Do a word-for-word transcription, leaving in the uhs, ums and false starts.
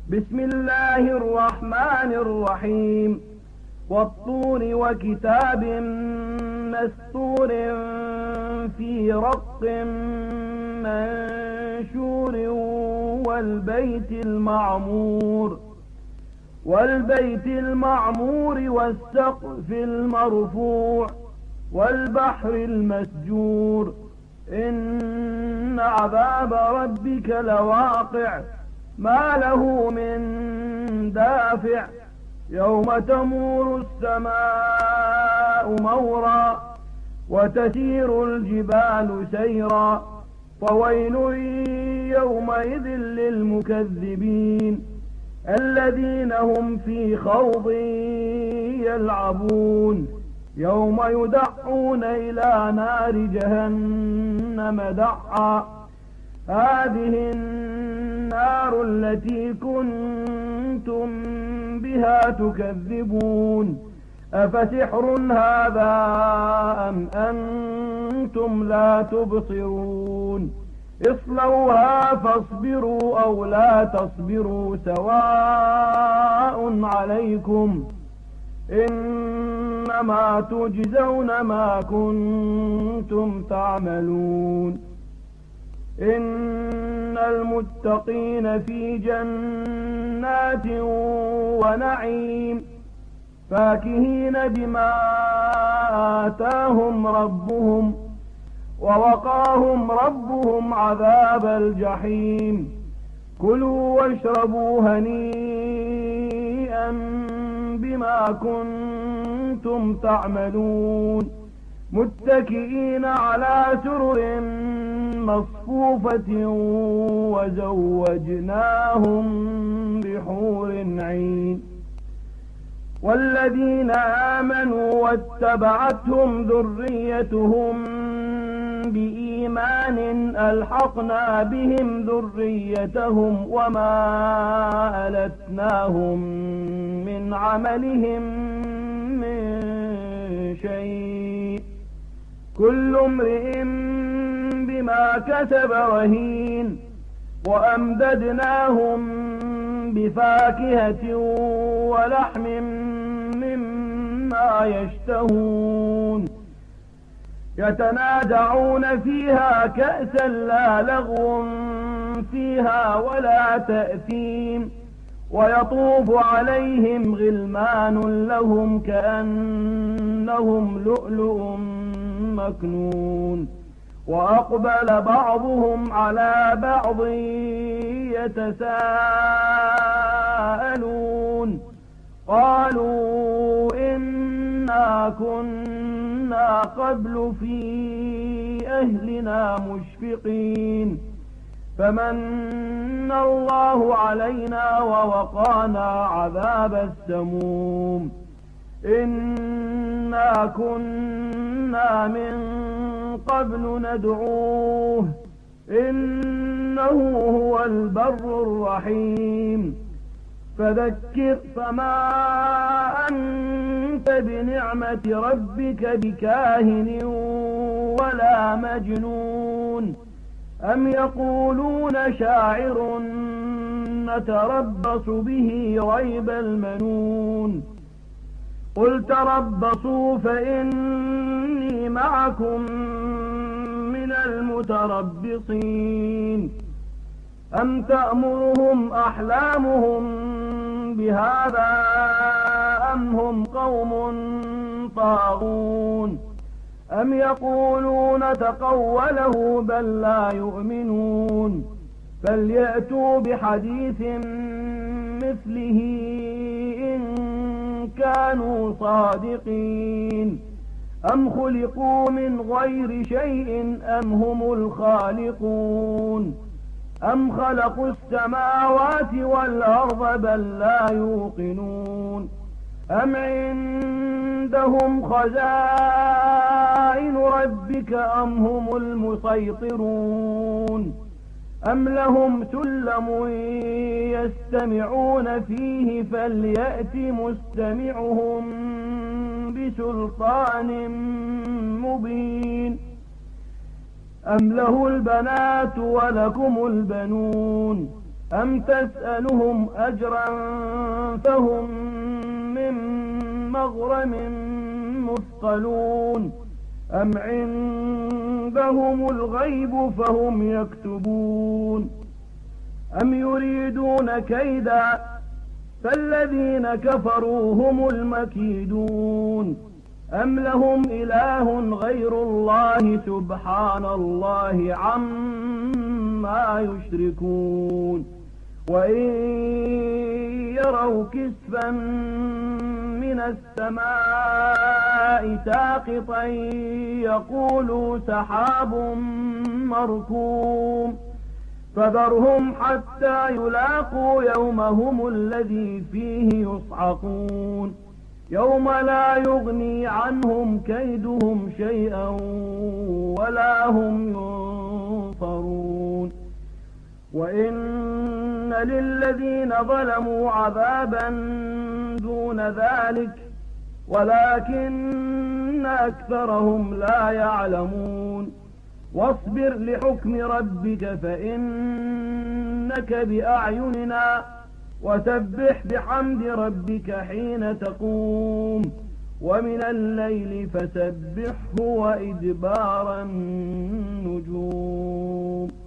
بسم الله الرحمن الرحيم والطور وكتاب مسطور في رق منشور والبيت المعمور والبيت المعمور والسقف المرفوع والبحر المسجور إن عذاب ربك لواقع ما له من دافع يوم تمور السماء مورا وتسير الجبال سيرا فويل يومئذ للمكذبين الذين هم في خوض يلعبون يوم يدعون إلى نار جهنم دعا هذه النار التي كنتم بها تكذبون أفسحر هذا أم أنتم لا تبصرون اصلوها فاصبروا أو لا تصبروا سواء عليكم إنما تجزون ما كنتم تعملون إن المتقين في جنات ونعيم فاكهين بما آتاهم ربهم ووقاهم ربهم عذاب الجحيم كلوا واشربوا هنيئا بما كنتم تعملون متكئين على سرر مصفوفة وزوجناهم بحور عين والذين آمنوا واتبعتهم ذريتهم بإيمان ألحقنا بهم ذريتهم وما ألتناهم من عملهم من شيء كل امرئ بما كسب رهين وأمددناهم بفاكهة ولحم مما يشتهون يتنازعون فيها كأسا لا لغو فيها ولا تأثيم ويطوف عليهم غلمان لهم كأنهم لؤلؤ مكنون وأقبل بعضهم على بعض يتساءلون قالوا إنا كنا قبل في أهلنا مشفقين فمن الله علينا ووقانا عذاب السموم إنا كنا من قبل ندعوه إنه هو البر الرحيم فذكر فما أنت بنعمة ربك بكاهن ولا مجنون أم يقولون شاعر نتربص به ريب المنون قل تربصوا فإني معكم من المتربصين أم تأمرهم أحلامهم بهذا أم هم قوم طاغون أم يقولون تقوله بل لا يؤمنون فليأتوا بحديث مثله إن كانوا صادقين أم خلقوا من غير شيء أم هم الخالقون أم خلقوا السماوات والأرض بل لا يوقنون أم عندهم خزائن ربك أم هم المسيطرون أم لهم سلم يستمعون فيه فليأت مستمعهم بسلطان مبين أم له البنات ولكم البنون أم تسألهم أجرا فهم من مغرم مثقلون أم عندهم الغيب فهم يكتبون أم يريدون كيدا فالذين كفروا هم المكيدون أم لهم إله غير الله سبحان الله عما يشركون وإن يروا كسفا من السماء ساقطا يقولوا سحاب مركوم فذرهم حتى يلاقوا يومهم الذي فيه يصعقون يوم لا يغني عنهم كيدهم شيئا ولا هم ينصرون وإن للذين ظلموا عذابا دون ذلك ولكن أكثرهم لا يعلمون واصبر لحكم ربك فإنك بأعيننا وسبح بحمد ربك حين تقوم ومن الليل فسبحه وإدبار النجوم